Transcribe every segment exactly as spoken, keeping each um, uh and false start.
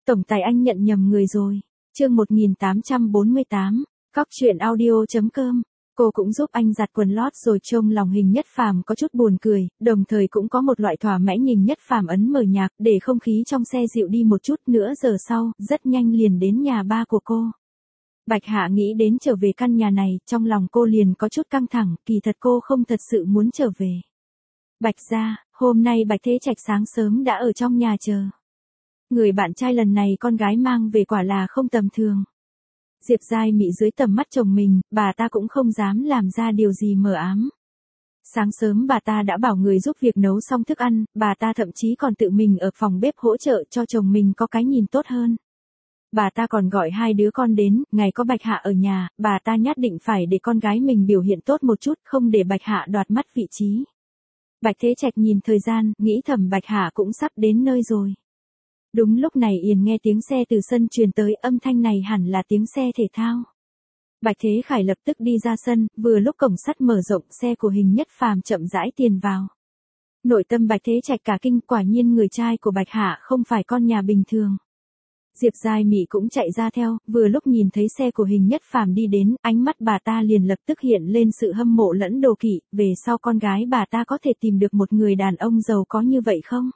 Tổng tài anh nhận nhầm người rồi. Chương một nghìn tám trăm bốn mươi tám, cóc truyện audio chấm com. Cô cũng giúp anh giặt quần lót rồi trông lòng Hình Nhất Phàm có chút buồn cười, đồng thời cũng có một loại thỏa mãn nhìn Nhất Phàm ấn mở nhạc để không khí trong xe dịu đi một chút. Nửa giờ sau, rất nhanh liền đến nhà ba của cô. Bạch Hạ nghĩ đến trở về căn nhà này, trong lòng cô liền có chút căng thẳng, kỳ thật cô không thật sự muốn trở về. Bạch gia, hôm nay Bạch Thế Trạch sáng sớm đã ở trong nhà chờ. Người bạn trai lần này con gái mang về quả là không tầm thường. Diệp Giai Mị dưới tầm mắt chồng mình, bà ta cũng không dám làm ra điều gì mờ ám. Sáng sớm bà ta đã bảo người giúp việc nấu xong thức ăn, bà ta thậm chí còn tự mình ở phòng bếp hỗ trợ cho chồng mình có cái nhìn tốt hơn. Bà ta còn gọi hai đứa con đến, ngày có Bạch Hạ ở nhà, bà ta nhất định phải để con gái mình biểu hiện tốt một chút, không để Bạch Hạ đoạt mất vị trí. Bạch Thế Trạch nhìn thời gian, nghĩ thầm Bạch Hạ cũng sắp đến nơi rồi. Đúng lúc này Yền nghe tiếng xe từ sân truyền tới, âm thanh này hẳn là tiếng xe thể thao. Bạch Thế Khải lập tức đi ra sân, vừa lúc cổng sắt mở rộng, xe của Hình Nhất Phàm chậm rãi tiền vào. Nội tâm Bạch Thế Trạch cả kinh, quả nhiên người trai của Bạch Hạ không phải con nhà bình thường. Diệp Giai Mị cũng chạy ra theo, vừa lúc nhìn thấy xe của Hình Nhất Phàm đi đến, ánh mắt bà ta liền lập tức hiện lên sự hâm mộ lẫn đố kỵ, về sau con gái bà ta có thể tìm được một người đàn ông giàu có như vậy không?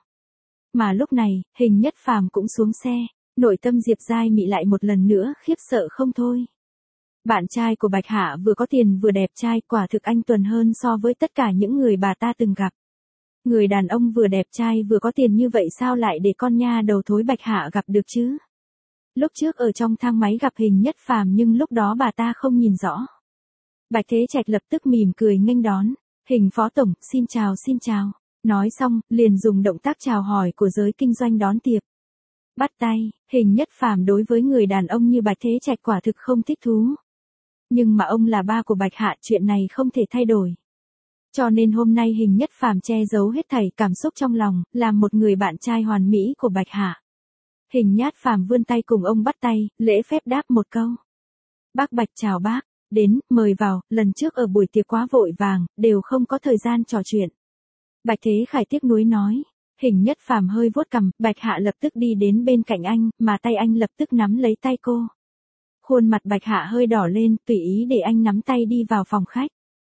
Mà lúc này, Hình Nhất Phàm cũng xuống xe, nội tâm Diệp Giai Mị lại một lần nữa khiếp sợ không thôi. Bạn trai của Bạch Hạ vừa có tiền vừa đẹp trai, quả thực anh tuần hơn so với tất cả những người bà ta từng gặp. Người đàn ông vừa đẹp trai vừa có tiền như vậy sao lại để con nha đầu thối Bạch Hạ gặp được chứ? Lúc trước ở trong thang máy gặp Hình Nhất Phàm nhưng lúc đó bà ta không nhìn rõ. Bạch Thế Trạch lập tức mỉm cười nghênh đón, Hình phó tổng, xin chào xin chào. Nói xong, liền dùng động tác chào hỏi của giới kinh doanh đón tiếp. Bắt tay, Hình Nhất Phàm đối với người đàn ông như Bạch Thế Trạch quả thực không thích thú. Nhưng mà ông là ba của Bạch Hạ, chuyện này không thể thay đổi. Cho nên hôm nay Hình Nhất Phàm che giấu hết thảy cảm xúc trong lòng, làm một người bạn trai hoàn mỹ của Bạch Hạ. Hình Nhất Phàm vươn tay cùng ông bắt tay, lễ phép đáp một câu. Bác Bạch chào bác, đến, mời vào, lần trước ở buổi tiệc quá vội vàng, đều không có thời gian trò chuyện. Bạch Thế Khải tiếc nuối nói. Hình Nhất Phàm hơi vuốt cằm, Bạch Hạ lập tức đi đến bên cạnh anh, mà tay anh lập tức nắm lấy tay cô. Khuôn mặt Bạch Hạ hơi đỏ lên, tùy ý để anh nắm tay đi vào phòng khách.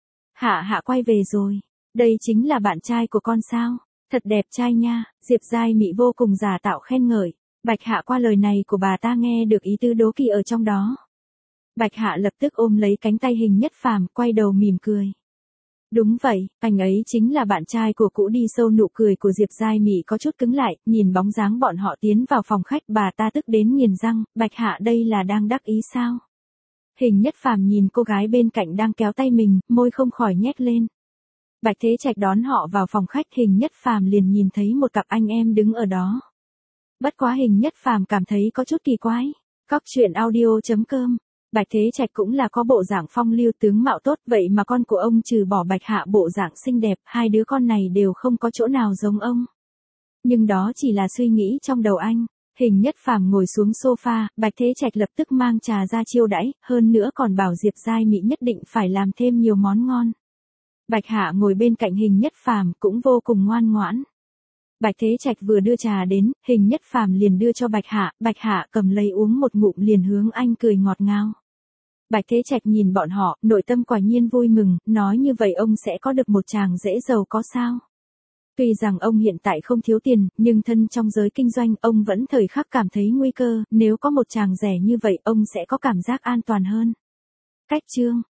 Hạ Hạ quay về rồi, đây chính là bạn trai của con sao, thật đẹp trai nha, Diệp Giai Mị vô cùng giả tạo khen ngợi. Bạch Hạ qua lời này của bà ta nghe được ý tứ đố kỵ ở trong đó. Bạch Hạ lập tức ôm lấy cánh tay Hình Nhất Phàm, quay đầu mỉm cười. Đúng vậy, anh ấy chính là bạn trai của cũ. Đi sâu nụ cười của Diệp Giai Mị có chút cứng lại, nhìn bóng dáng bọn họ tiến vào phòng khách, bà ta tức đến nghiền răng, Bạch Hạ đây là đang đắc ý sao? Hình Nhất Phàm nhìn cô gái bên cạnh đang kéo tay mình, môi không khỏi nhếch lên. Bạch Thế Trạch đón họ vào phòng khách, Hình Nhất Phàm liền nhìn thấy một cặp anh em đứng ở đó. Bất quá Hình Nhất Phàm cảm thấy có chút kỳ quái. Cóc truyện audio chấm com. Bạch Thế Trạch cũng là có bộ dạng phong lưu tướng mạo tốt, vậy mà con của ông trừ bỏ Bạch Hạ bộ dạng xinh đẹp, hai đứa con này đều không có chỗ nào giống ông. Nhưng đó chỉ là suy nghĩ trong đầu anh. Hình Nhất Phàm ngồi xuống sofa, Bạch Thế Trạch lập tức mang trà ra chiêu đãi, hơn nữa còn bảo Diệp Giai Mị nhất định phải làm thêm nhiều món ngon. Bạch Hạ ngồi bên cạnh Hình Nhất Phàm cũng vô cùng ngoan ngoãn. Bạch Thế Trạch vừa đưa trà đến, Hình Nhất Phàm liền đưa cho Bạch Hạ, Bạch Hạ cầm lấy uống một ngụm liền hướng anh cười ngọt ngào. Bạch Thế Trạch nhìn bọn họ, nội tâm quả nhiên vui mừng, nói như vậy ông sẽ có được một chàng rể giàu có sao? Tuy rằng ông hiện tại không thiếu tiền, nhưng thân trong giới kinh doanh, ông vẫn thời khắc cảm thấy nguy cơ, nếu có một chàng rể như vậy, ông sẽ có cảm giác an toàn hơn. Cách chương